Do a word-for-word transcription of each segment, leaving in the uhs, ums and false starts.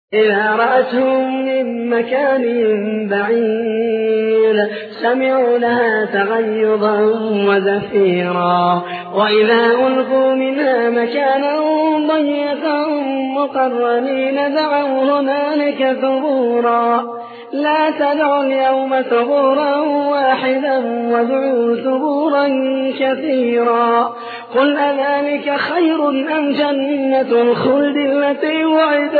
إذا رأتهم من مكان بعيد سمعوا لها تغيظا وزفيرا وإذا ألقوا منها مكانا ضيقا مقرنين دعوا هنالك ثبورا لا تدعوا اليوم ثبورا واحدا وادعوا ثبورا كثيرا قل أذلك خير أم جنة الخلد التي وعد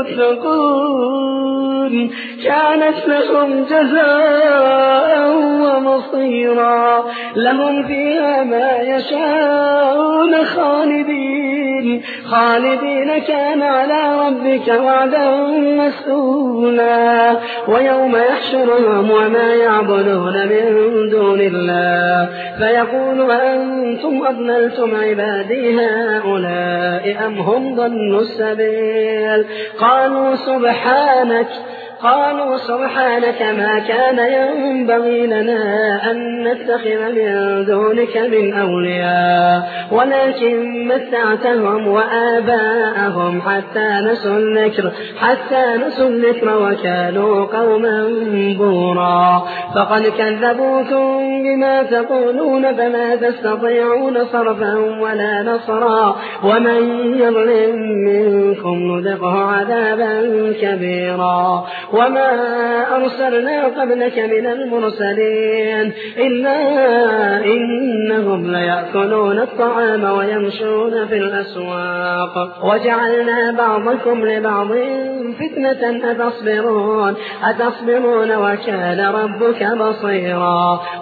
المتقون كانت لهم جزاء ومصيرا لهم فيها ما يشاءون خالدين خالدين كان على ربك وعدا مسئولا ويوم يحشرهم وما يعبدون من دون الله فيقول أنتم أضللتم عبادي هؤلاء أم هم ضلوا السبيل قالوا سبحانك قالوا سبحانك ما كان ينبغي لنا أن نتخذ من دونك من أولياء ولكن متعتهم وآباءهم حتى نسوا الذكر حتى نسوا الذكر وكانوا قوما بورا فقد كذبوكم بما تقولون فما تستطيعون صرفا ولا نصرا ومن يظلم منكم نذقه عذابا كبيرا وما أرسلنا قبلك من المرسلين إلا إنهم ليأكلون الطعام ويمشون في الأسواق وجعلنا بعضكم لبعض فتنة أتصبرون أتصبرون وكان ربك بصيرا